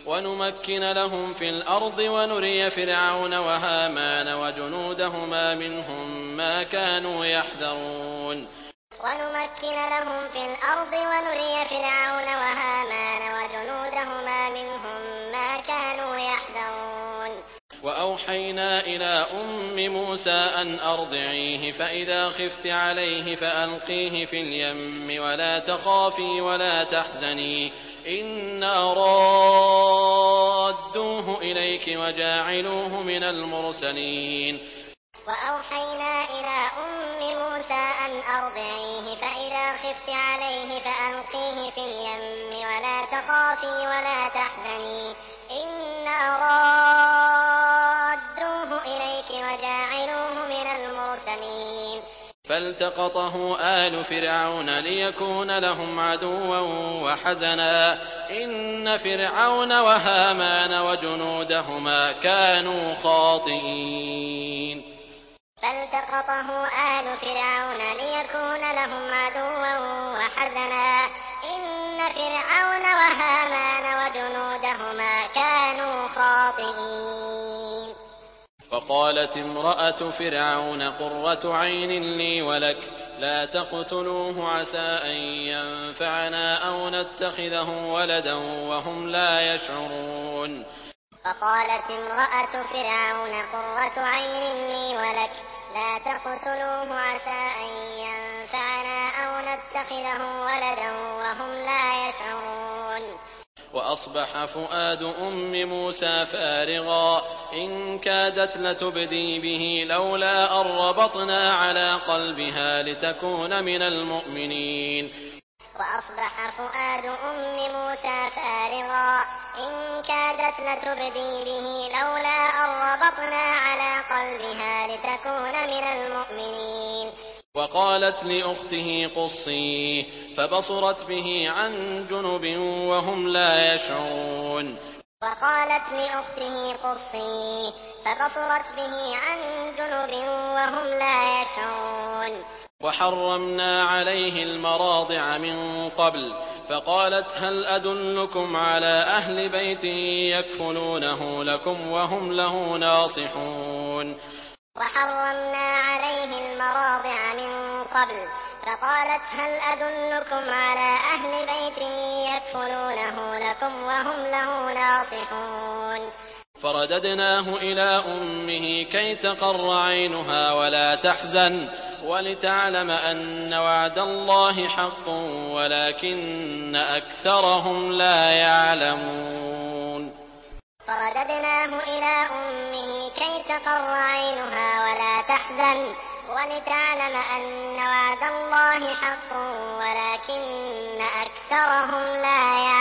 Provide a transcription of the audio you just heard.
ونمكن لهم في الأرض ونري فرعون وهامان وجنودهما منهم ما كانوا يحذرون ونمكن لهم في الأرض ونري فرعون وهامان وجنودهما منهم ما كانوا يحذرون وأوحينا إلى أم موسى أن أرضعيه فإذا خفت عليه فألقيه في اليم ولا تخافي ولا تحزني إنا رادوه إليك وجاعلوه من المرسلين وأوحينا إلى أم موسى أن أرضعيه فإذا خفت عليه فألقيه في اليم ولا تخافي ولا تحزني إنا رادوه إليك وجاعلوه من المرسلين فالتقطه آل فرعون ليكون لهم عدوا وحزنا إن فرعون وهامان وجنودهما كانوا خاطئين فالتقطه آل فرعون ليكون لهم عدوا وحزنا إن فرعون وهامان وجنودهما كانوا خاطئين وقالت امرأة فرعون قرة عين لي ولك لا تقتلوه عسى أن ينفعنا أو نتخذه ولدا وهم لا يشعرون وقالت امرأة فرعون قرة عين لي ولك لا تقتلوه عسى أن ينفعنا أو نتخذه ولدا وهم لا يشعرون وأصبح فؤاد أم موسى فارغا إن كادت لتبدي به لولا أن ربطنا على قلبها لتكون من المؤمنين وأصبح فؤاد أم موسى فارغا إن كادت لتبدي به لولا أن ربطنا على قلبها لتكون من المؤمنين وقالت لأخته قصيه فبصرت به عن جنب وهم لا يشعرون وقالت لأخته قصيه فبصرت به عن جنب وهم لا يشعرون وحرمنا عليه المراضع من قبل فقالت هل أدلكم على أهل بيت يكفلونه لكم وهم له ناصحون وحرمنا عليه المراضع من قبل فقالت هل أدلكم على أهل بيت يكفلونه لكم وهم له ناصحون فرددناه إلى أمه كي تقر عينها ولا تحزن ولتعلم أن وعد الله حق ولكن أكثرهم لا يعلمون فرددناه إلى أمه كي تقر عينها ولا تحزن ولتعلم أن وعد الله حق ولكن أكثرهم لا يعلمون